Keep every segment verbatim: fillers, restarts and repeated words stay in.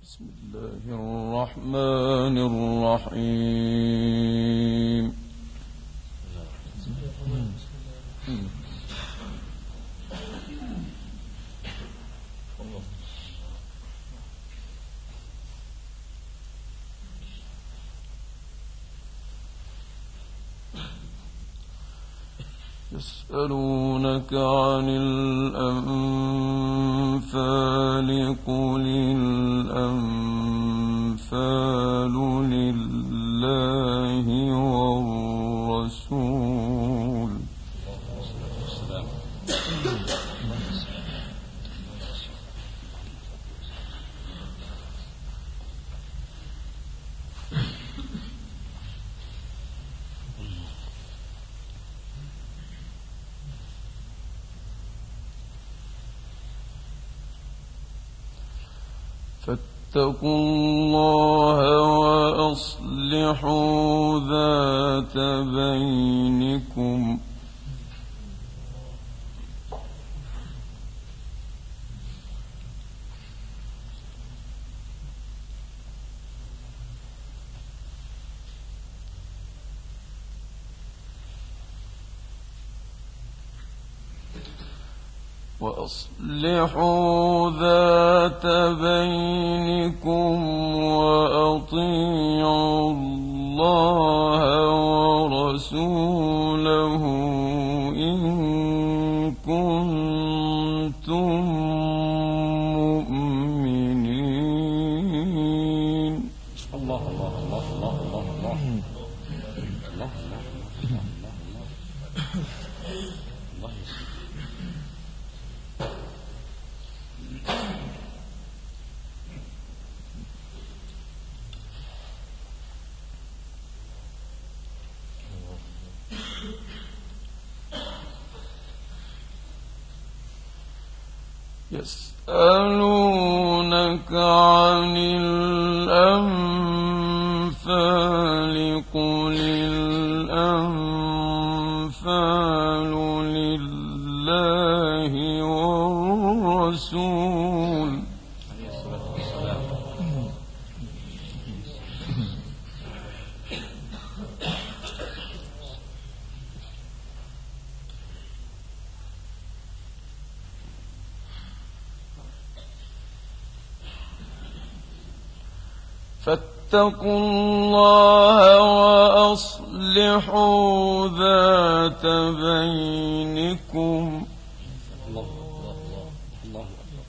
بسم الله الرحمن الرحيم. يسألونك عن الأنفال قل الأنفال لله والرسول. فاتقوا الله وأصلحوا ذات بينكم وأصلحوا ذات بينكم وأطيعوا الله ورسوله إن كنتم مؤمنين. الله الله الله الله الله الله الله يسألونك عن الأنفال قل الأنفال لله والرسول. فاتقوا الله وأصلحوا ذات بينكم الله الله الله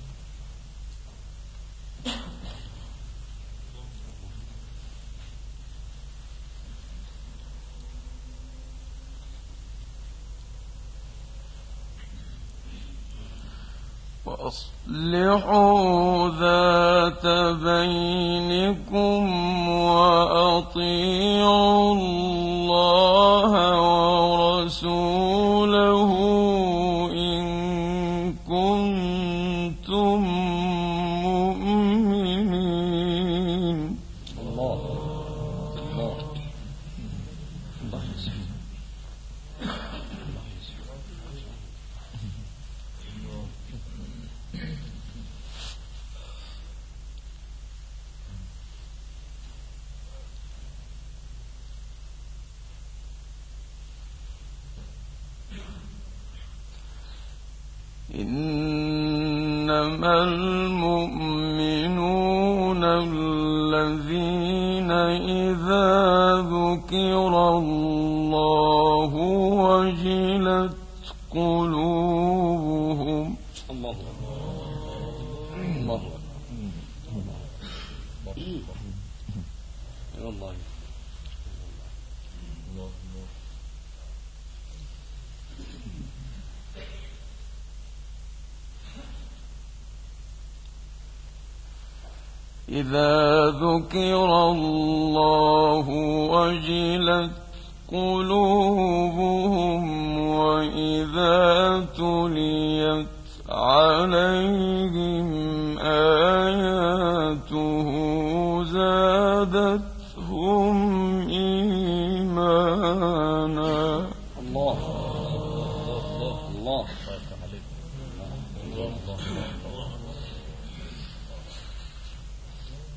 وأصلحوا ذات بينكم وأطيعوا الله ورسوله إن كنتم مؤمنين. الله الله الله إنما المؤمنون الذين إذا ذكر الله وجلت قلوبهم. الله الله الله إذا ذكر الله وجلت قلوبهم وإذا تليت عليهم آياته زادتهم إيمانا. الله الله الله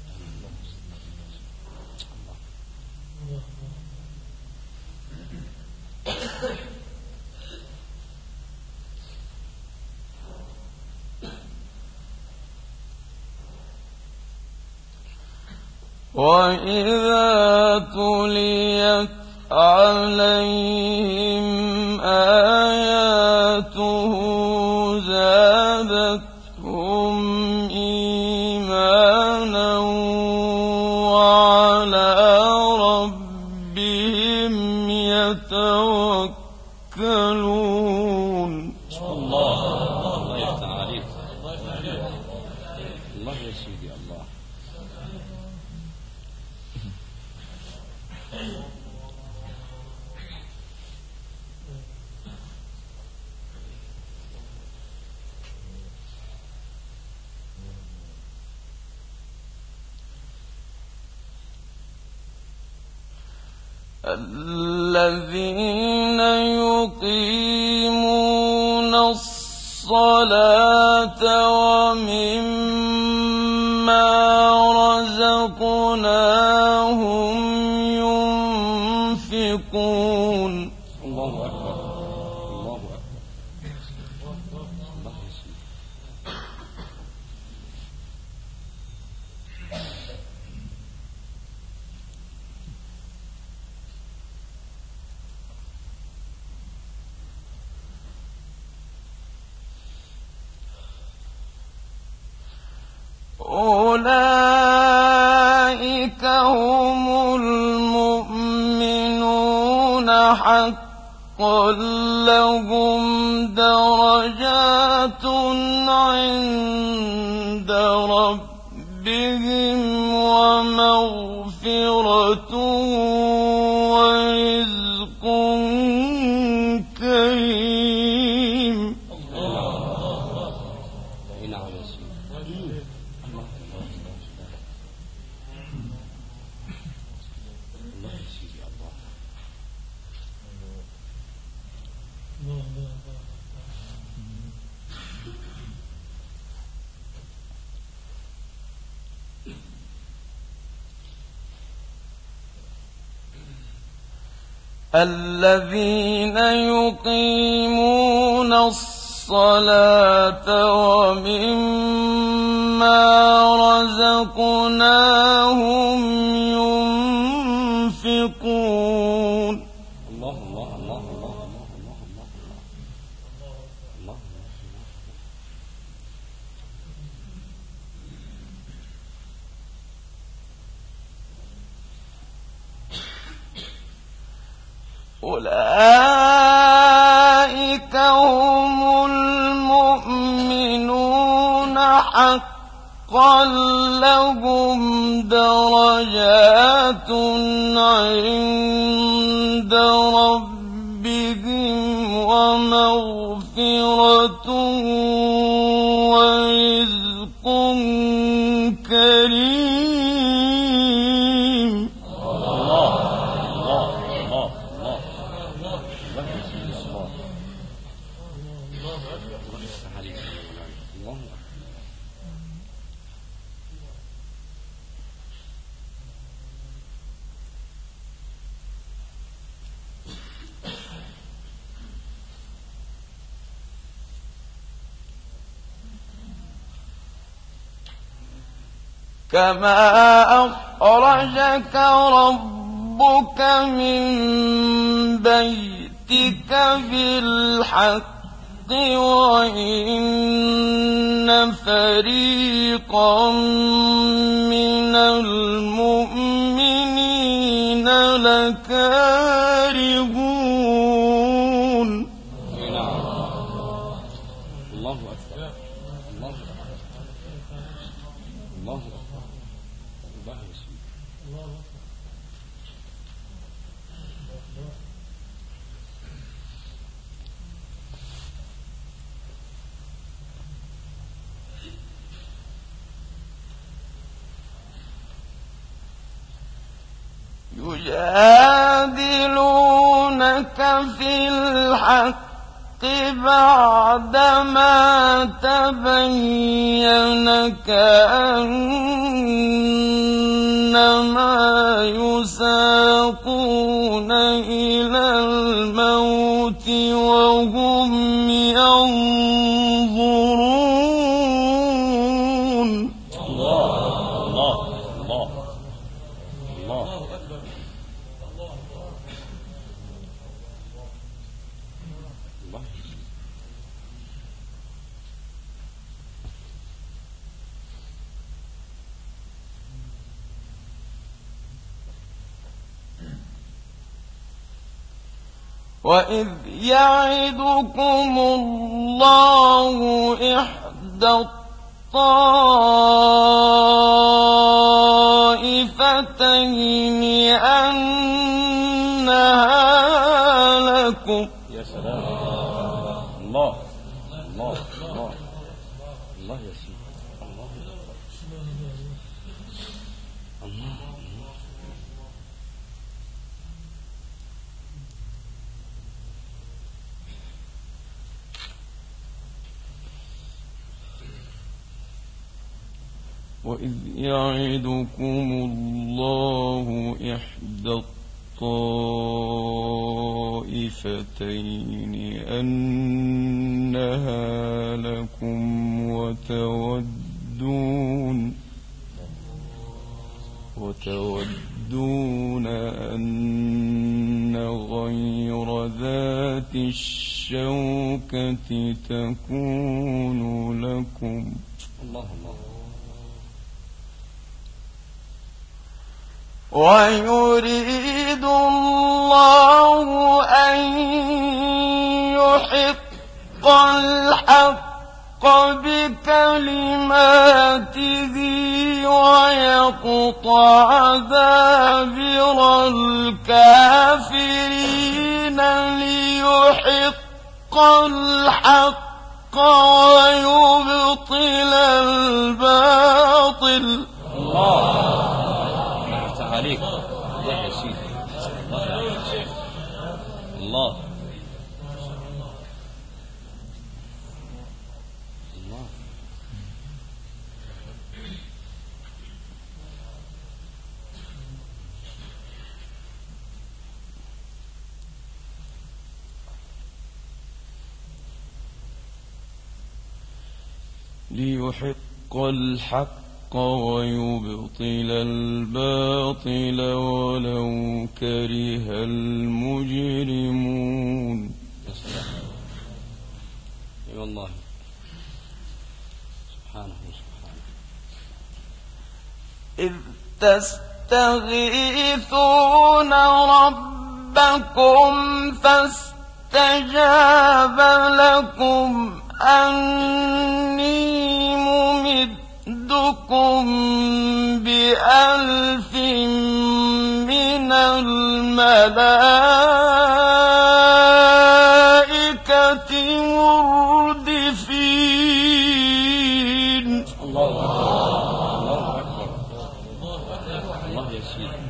وإذا تليت عليهم آياته زادتهم إيمانا وعلى ربهم يتوكلون. الله الله يفتح عليك. الله يا سيدي الله. الذين يقيمون الصلاة ومما رزقناهم ينفقون. الله أكبر الله أكبر. الله يا سيدي. أولئك هم المؤمنون حقا لهم درجات عند ربهم ومغفرة ورزق كريم. نعم يا سيدي. الله الله يا سيدي الله. الذين يقيمون الصلاة ومما رزقناهم ينفقون. الله الله الله الله الله الله الله الله. أولئك هم المؤمنون حقا لهم درجات عند ربهم ومغفرة ورزق كريم. الله الله الله الله. الله يا سيدي الله. الله يفتح عليك. الله أكبر. كما أخرجك ربك من بيتك بالحق وإن فريقا من المؤمنين لكارهون. الله أكبر الله أكبر الله أكبر. الله يا سيدي. يجادلونك في الحق بعدما تبين كأنما يساقون إلى الموت وهم ينظرون. الله الله الله. وإذ يعدكم الله إحدى الطائفتين أنها لكم. يا سلام. الله الله الله الله يا سيدي. الله الله. وإذ يعدكم الله إحدى الطائفتين أنها لكم وتودون وتودون أن غير ذات الشوكة تكون لكم. الله الله. ويريد الله أن يحق الحق بكلماته ويقطع دابر الكافرين ليحق الحق ويبطل الباطل. الله عليك. الله يا سيدي. الله يا سيدي. الله الله. ليحق الحق ويبطل الباطل ولو كره المجرمون. اي والله. سبحانه سبحانه. إذ تستغيثون ربكم فاستجاب لكم أني ممدكم بألف من الملائكة مردفين. الله الله أكبر. الله يا سيدي.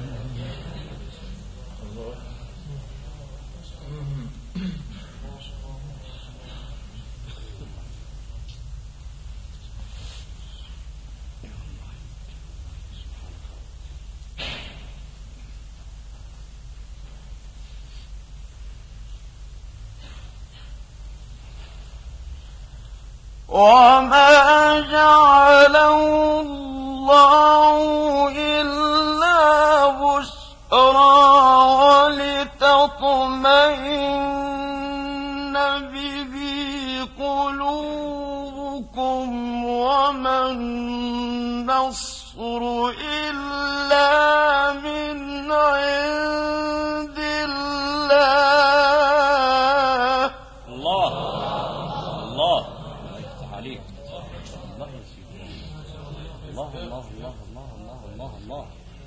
وما جعله الله إلا بشرى ولتطمئن به قلوبكم وما النصر إلا من عند الله. الله الله عليك. الله يا سيدي. الله الله الله الله الله الله الله.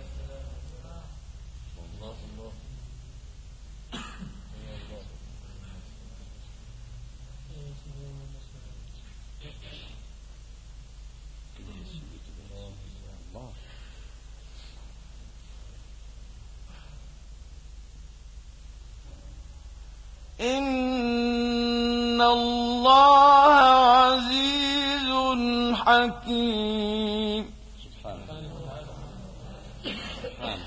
إن الله عزيز حكيم. سبحانه سبحانه.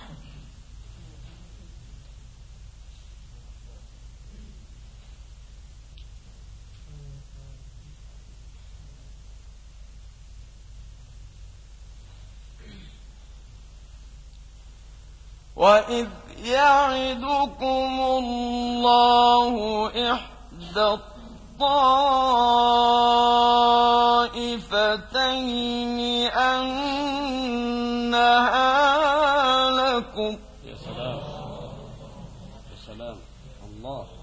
وإذ يعدكم الله إحدى الطائفتين أنها لكم. يا سلام يا سلام. الله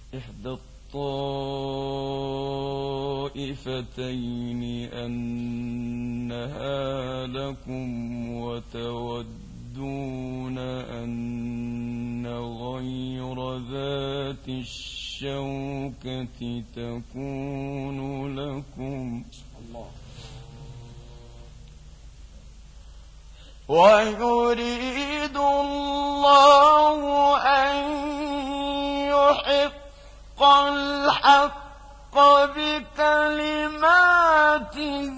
إحدى الطائفتين أنها لكم وتودون أن غير ذات الشوكة تكون لكم ويريد الله أن يحق الحق بكلماته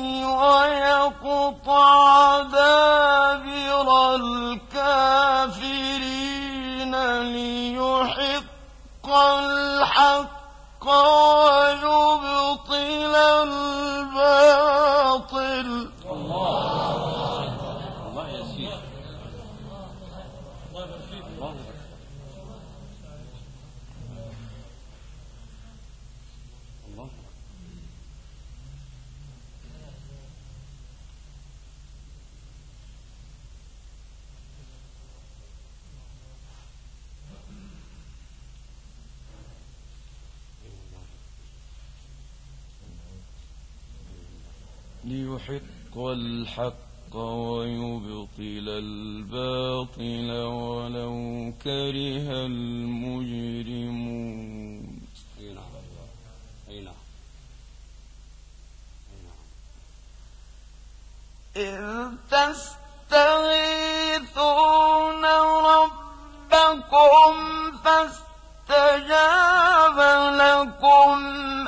ويقطع دابر الكافرين ليحق الحق ويبطل الباطل. ليحق الحق ويبطل الباطل ولو كره المجرمون. أي نعم أي نعم إذ تستغيثون ربكم فاستجاب لكم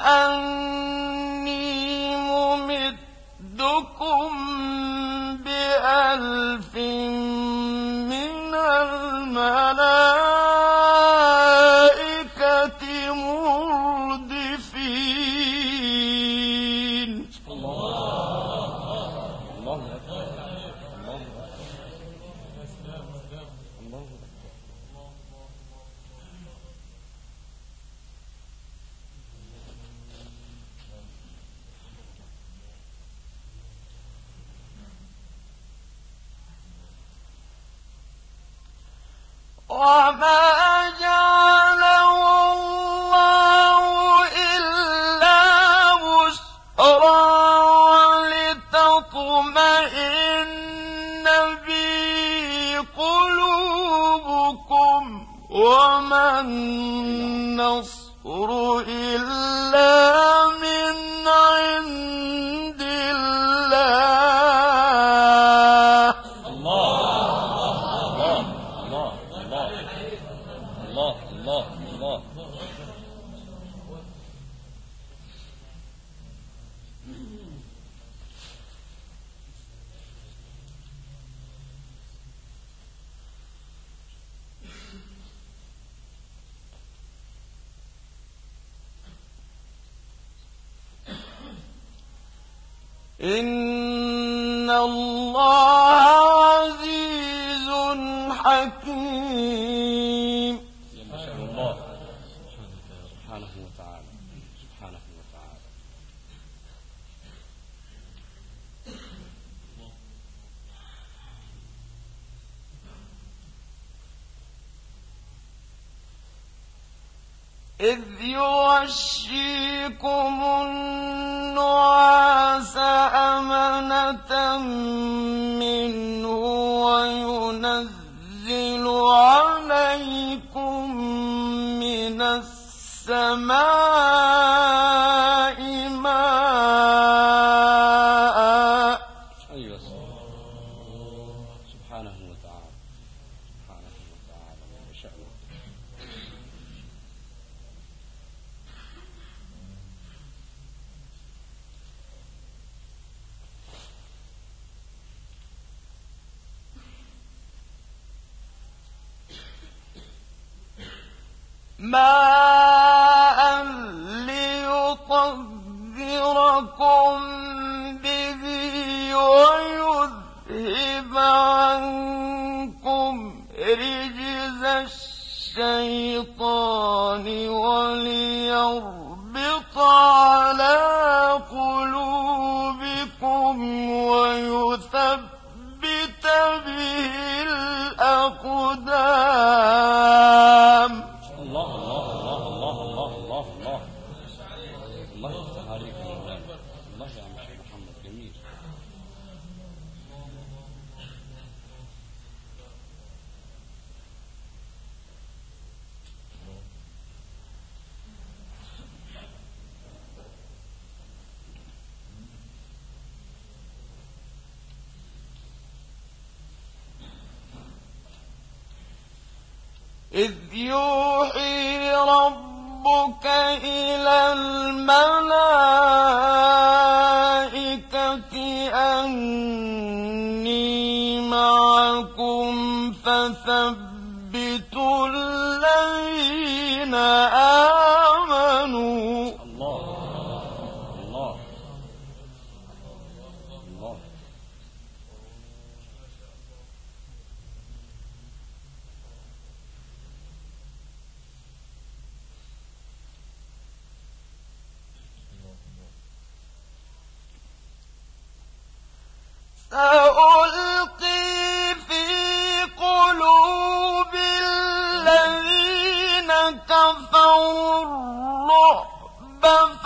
أني ممدكم بألف من الملائكة مردفين. وما جعله الله إلا بشرى ولتطمئن به قلوبكم وما النصر إلا من عند الله. إن الله عزيز حكيم. ما شاء الله سبحانه وتعالى سبحانه وتعالى. إذ يغشيكم النعاس أمنة منه وينزل عليكم من السماء ماء. أيوة سبحانه وتعالى سبحانه وتعالى ما شاء الله. ماء ليطهركم به ويذهب عنكم رجز الشيطان وليربط على قلوبكم ويثبت به الأقدام. الله الله الله الله إذ يوحي ربك إلى الملائكة أني معكم فثبتوا الذين آمنوا. الله الله الله. سألقي في قلوب الذين كفروا الرعب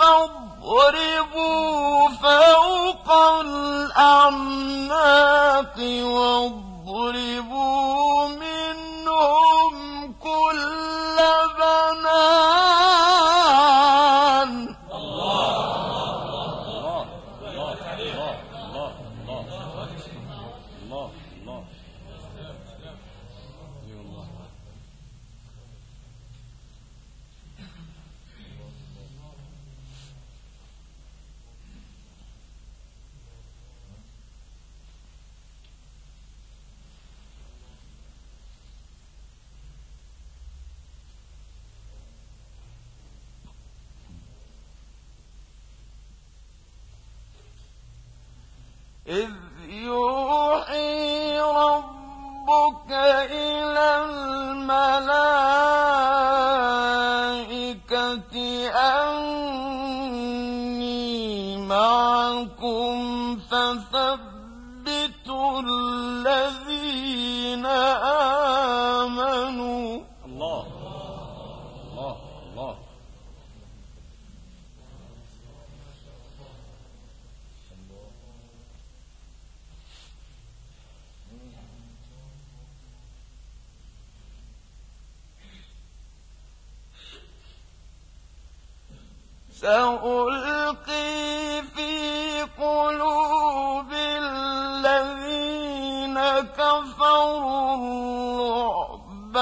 فاضربوا فوق الأعناق واضربوا منهم كل بنان. إذ يوحي ربك إلى الملائكة أني معكم فثبتوا الذين آمنوا. الله الله الله. سألقي في قلوب الذين كفروا الرعب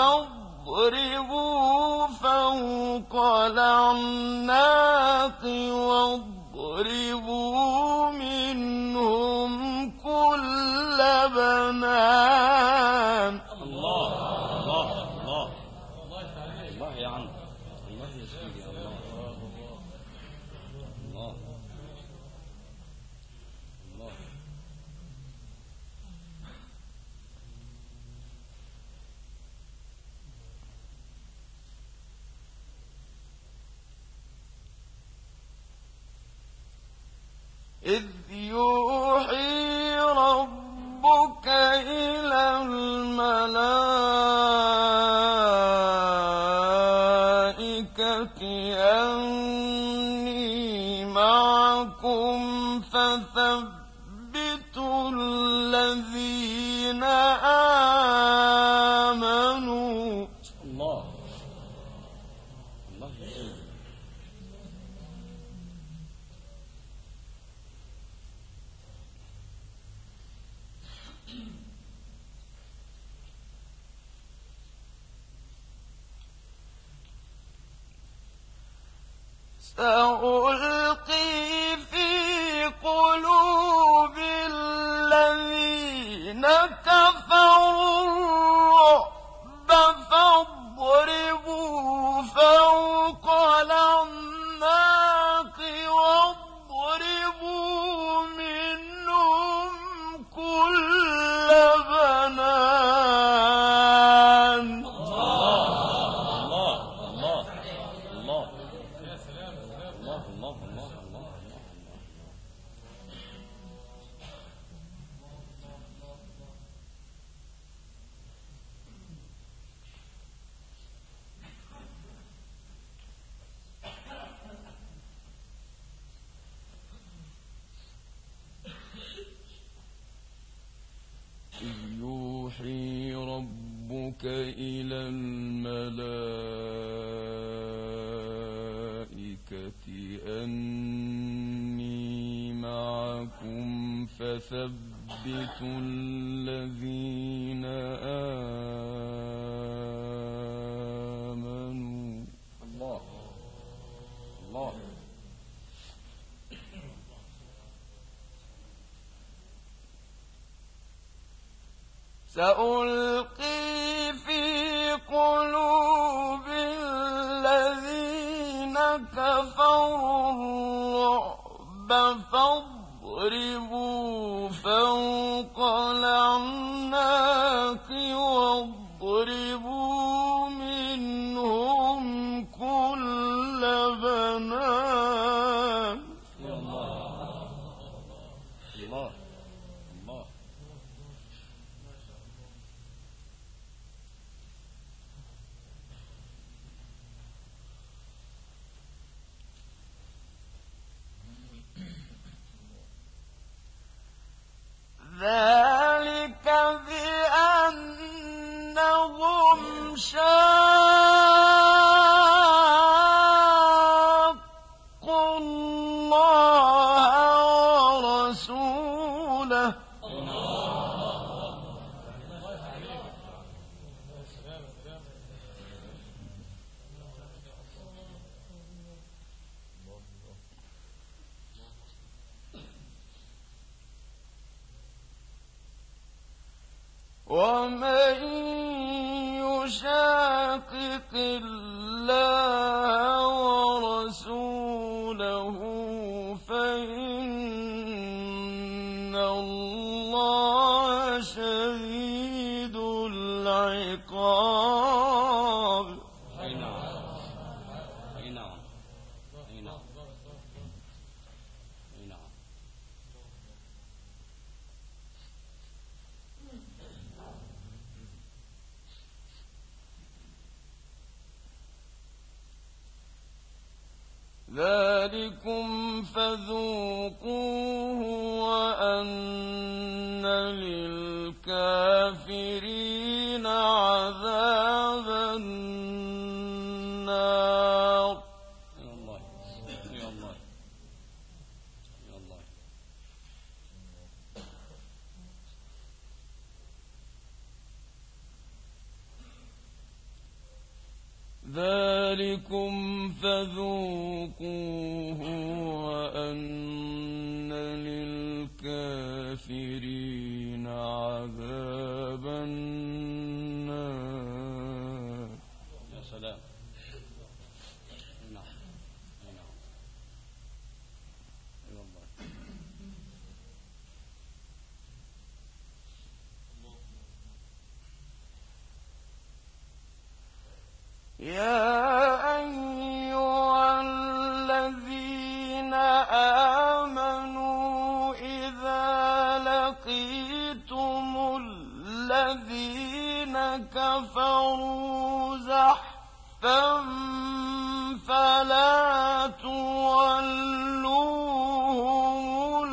فاضربوا فوق الأعناق واضربوا منهم كل بنان. الله الله الله الله يا عم، الله يا سيدي، الله الله الله. إذ يوحي ربك إلى الملائكة أني معكم فثبتوا الذين آمنوا. الله الله يا سيدي. سألقي في قلوب الذين كفروا الرعب فاضربوا فوق الأعناق واضربوا منهم كل بنان. الله الله الله الله. يا سلام الله الله الله الله. إذ يوحي ربك إلى الملائكة أني معكم فثبتوا الذين سألقي في قلوب الذين كفروا الرعب فاضربوا فوق الأعناق واضربوا منهم كل بنان. الله الله الله. ذلك بأنهم شاقوا الله ورسوله ومن يشاقق الله ورسوله فإن الله شديد العقاب. أي نعم أي نعم أي نعم أي نعم. ذلكم فذوقوه وأن للكافرين عذاب النار. يا الله يا الله يا الله. ذلكم فذوقوه وأن للكافرين عذاب النار. يا سلام. أي نعم أي نعم أي والله. يا أيها الذين آمنوا إذا لقيتم الذين كفروا زحفا فلا تولوهم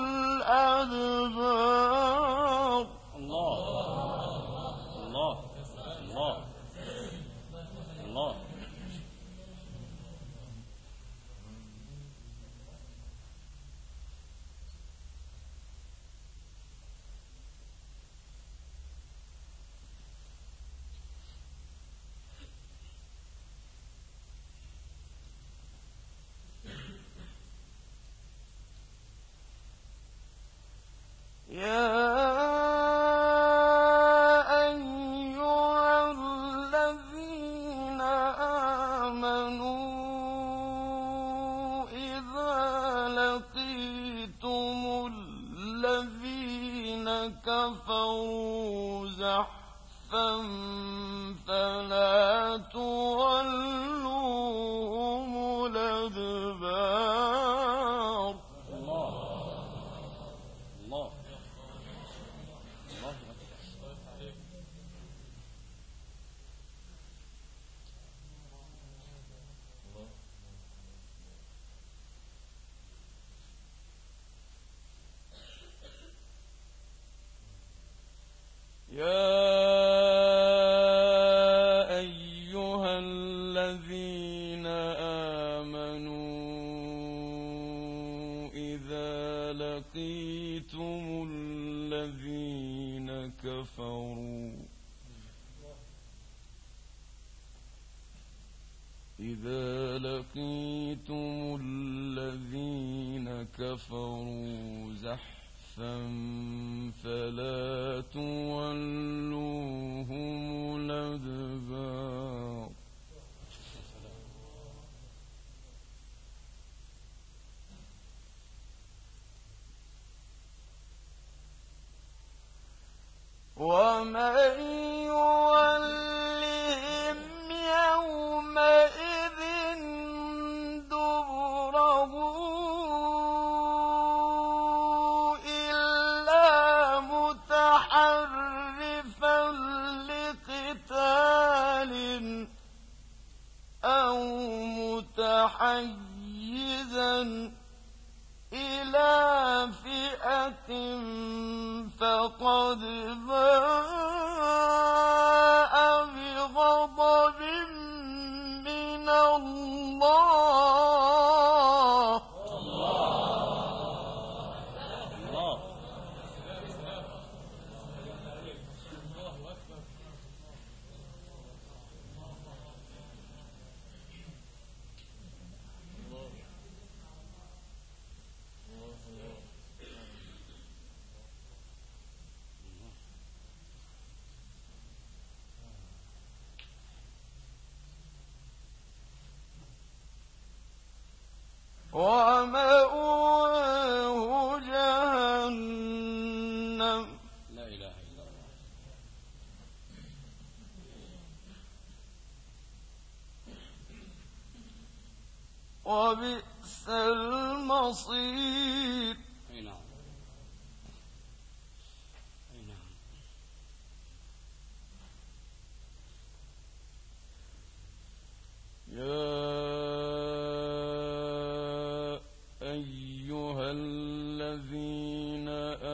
الأدبار. الله الله الله الله. يا أيها الذين آمنوا إذا لقيتم الذين كفروا زحفا فلا تولوهم الأدبار. الله الله الله أكبر. يا أيها الذين آمنوا إذا لقيتم الذين كفروا إذا لقيتم الذين كفروا زحفا زحفا فلا تولوهم الأدبار ومن يولهم يومئذ دبره إلا متحرفا لقتال أو متحيزا إلى فئة فقد باء بغضب من الله الله ومأواه جهنم لا إله إلا الله وبئس المصير أي نعم أي نعم يا أيها الذين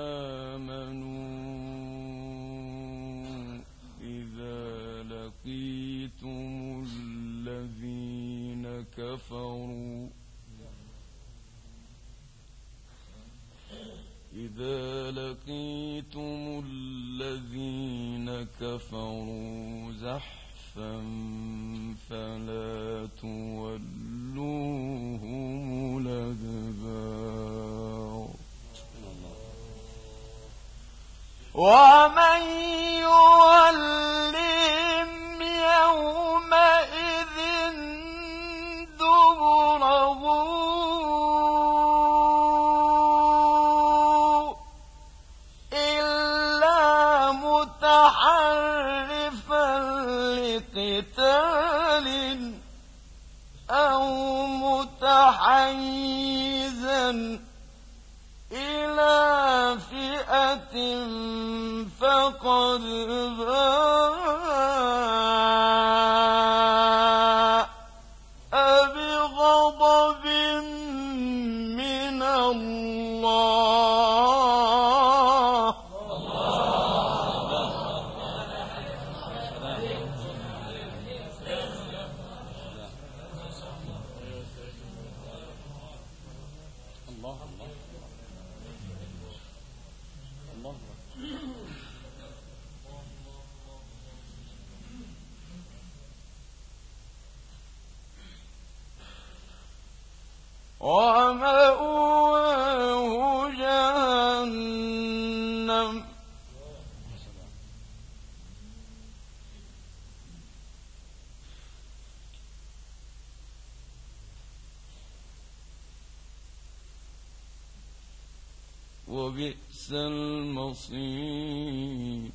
آمنوا إذا لقيتم الذين كفروا إذا لقيتم الذين كفروا زحفا فلا تولوهم الأدبار ومن يولهم يومئذ دبره إلا متحرفا لقتال أو متحيزا إلى فئة فقد باء بغضب من الله الله الله الله ومأواه جهنم وبئس المصير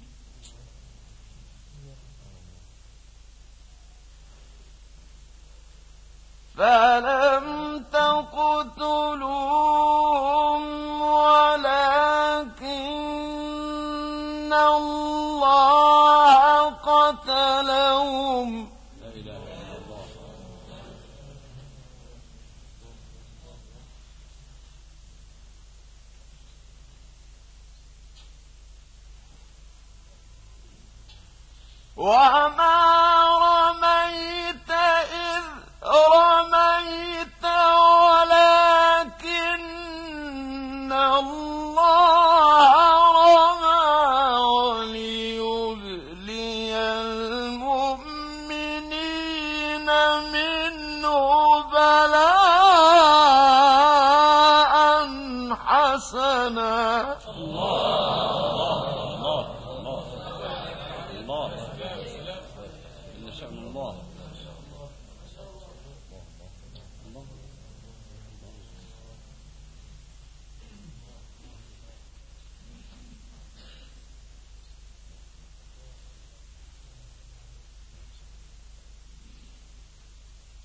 فلم تقتلوهم ولكن الله قتلهم لا إله إلا الله وما رميت إذ رميت ولكن الله رمى وليبلي المؤمنين منه بلاء حسنا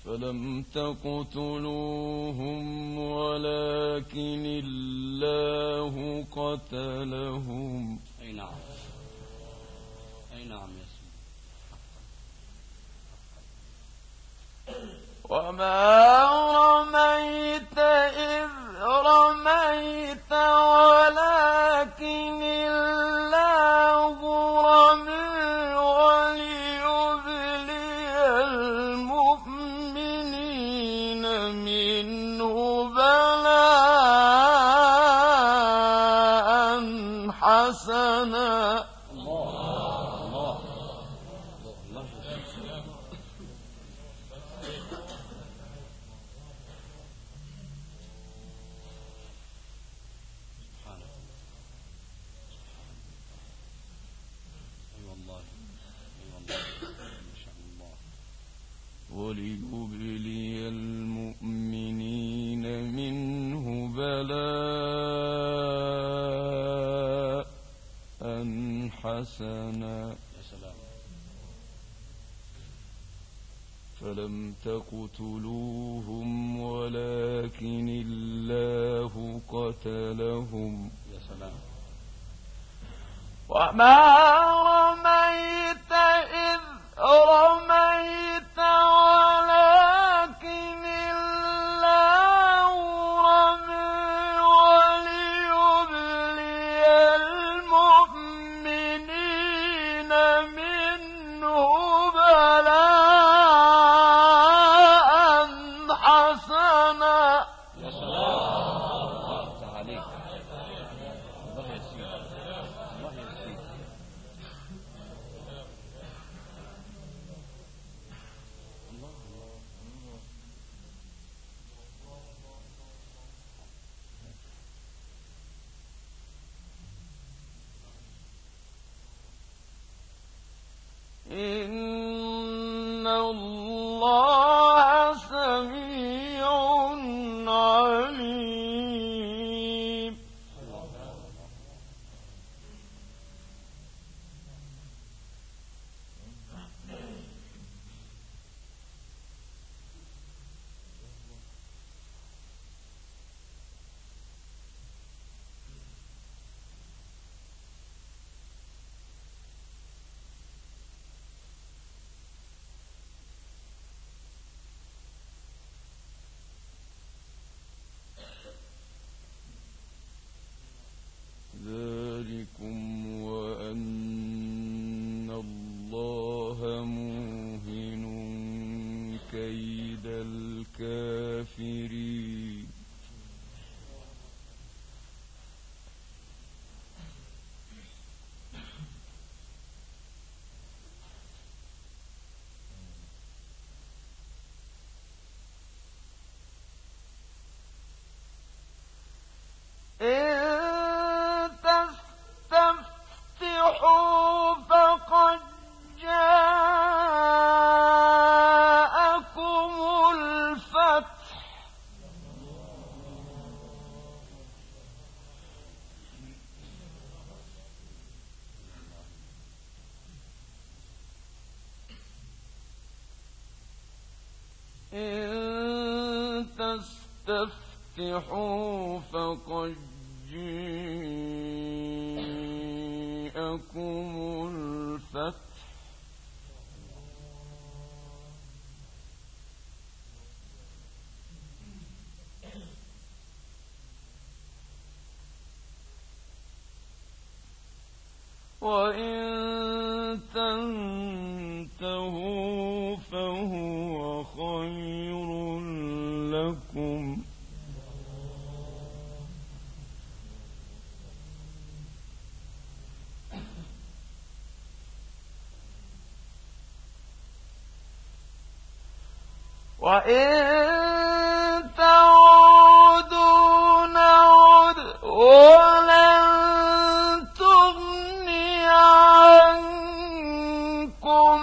فلم تقتلوهم ولكن الله قتلهم. أي نعم، أي نعم يا سيدي. وما رميت إذ رميت ولكن الله رمي وليبلي المؤمنين منه بلاء حسنا. وليبلي المؤمنين منه بلاء حسنا. فلم تقتلوهم ولكن الله قتلهم. يا سلام. وما رميت إذ رميت ولكن الله رمي وليبلي المؤمنين منه بلاء حسنا. يا سلام عليك. الله يسير، الله يسير. إن الله سميع عليم. ذلكم وأن الله موهن كيد الكافرين. فقد جاءكم الفتح. إن تستفتحوا فقد جاءكم الفتح. وإن تنتهوا فهو خير لكم. وإن تعودوا نعد ولن تغني عنكم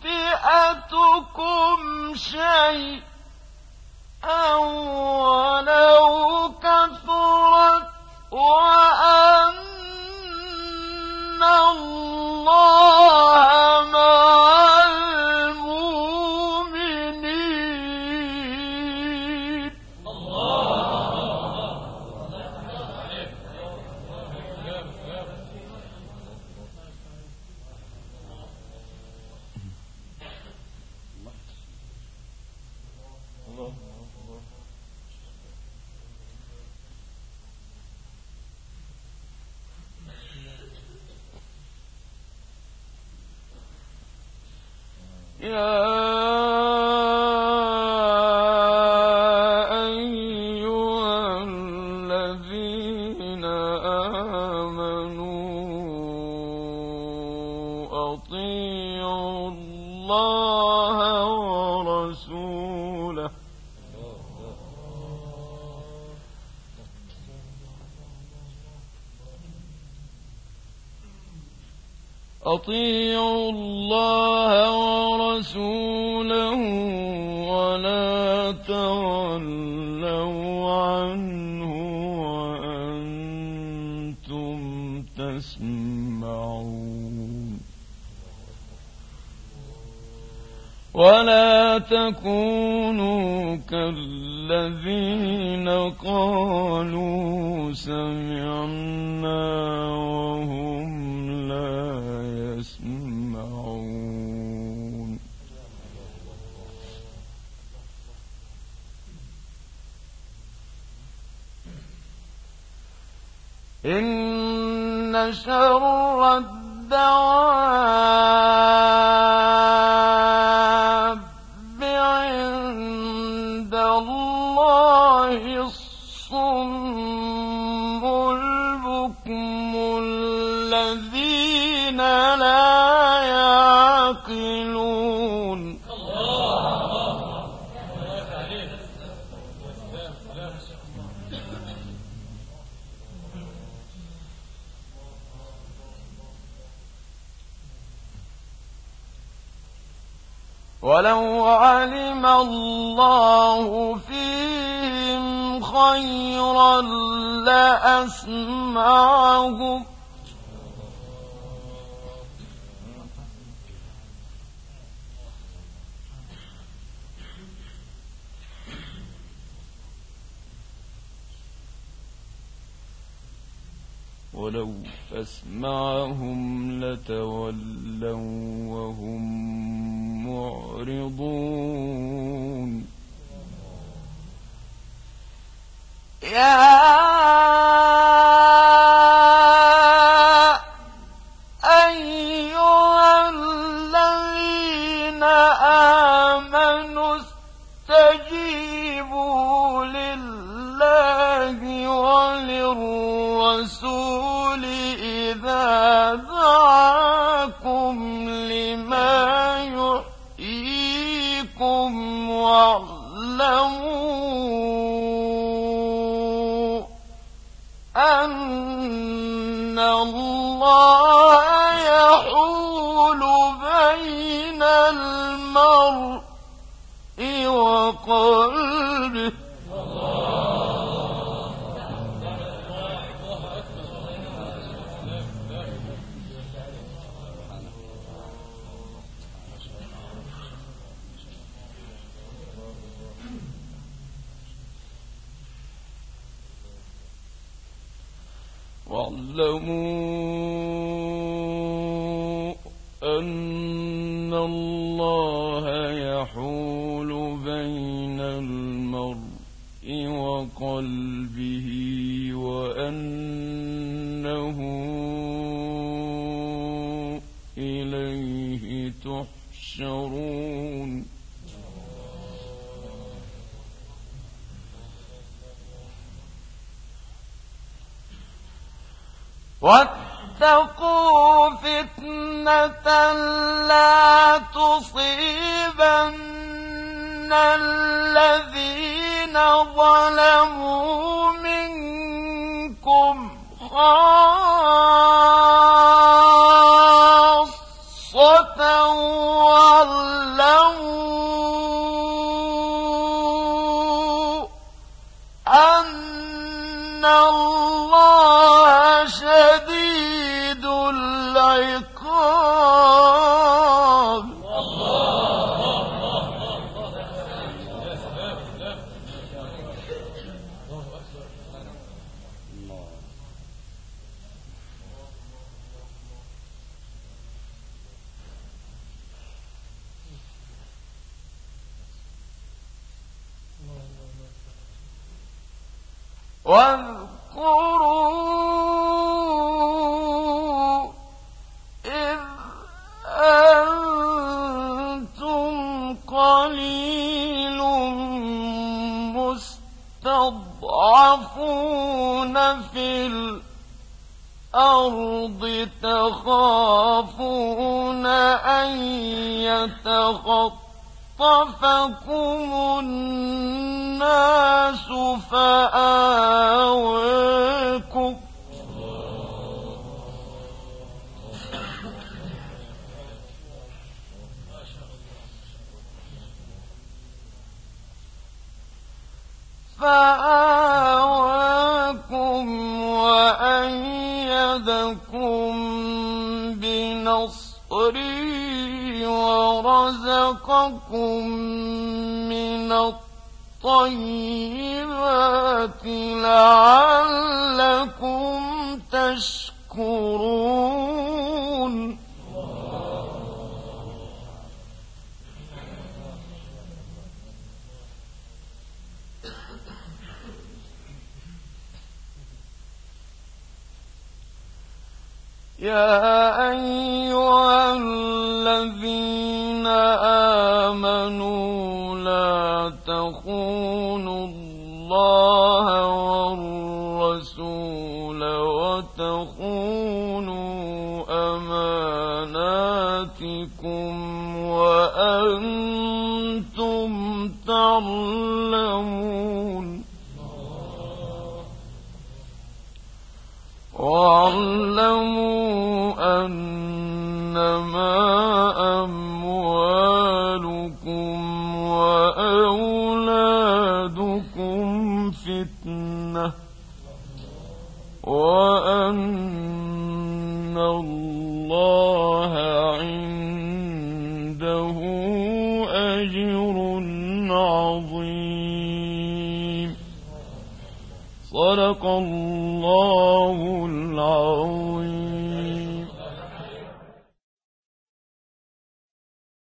فئتكم شيئا ولو كثرت وأن الله مع المؤمنين. يا أيها الذين آمنوا أطيعوا الله ورسوله أطيعوا الله ورسوله ولا تولوا عنه وأنتم تسمعون ولا تكونوا كالذين قالوا سمعنا وهم لا يسمعون إن شر الدواب عند الله الصم البكم الذين لا يعقلون ولو علم الله فيهم خيرا لأسمعهم ولو أسمعهم لتولوا وهم معرضون يا أيها الذين آمنوا استجيبوا لله وللرسول إذا دعاكم لما يحييكم واعلموا أن الله يحول بين المرء وقلبه واعلموا أن الله يحول بين المرء وقلبه وأنه إليه تحشرون واتقوا فتنة لا تصيبن الذين ظلموا منكم خاصة واعلموا أن الله شديد العقاب واذكروا إذ أنتم قليل مستضعفون في الأرض تخافون أن يتخطفكم الناس فآواكم فآواكم وأيدكم بنصره ورزقكم من الطيبات لعلكم تشكرون. يا أيها الذين آمنوا لا تخونوا الله والرسول وتخونوا أماناتكم وأنتم تعلمون. واعلموا أنما أموالكم وأولادكم فتنة وأن الله عنده أجر عظيم. صدق الله العظيم.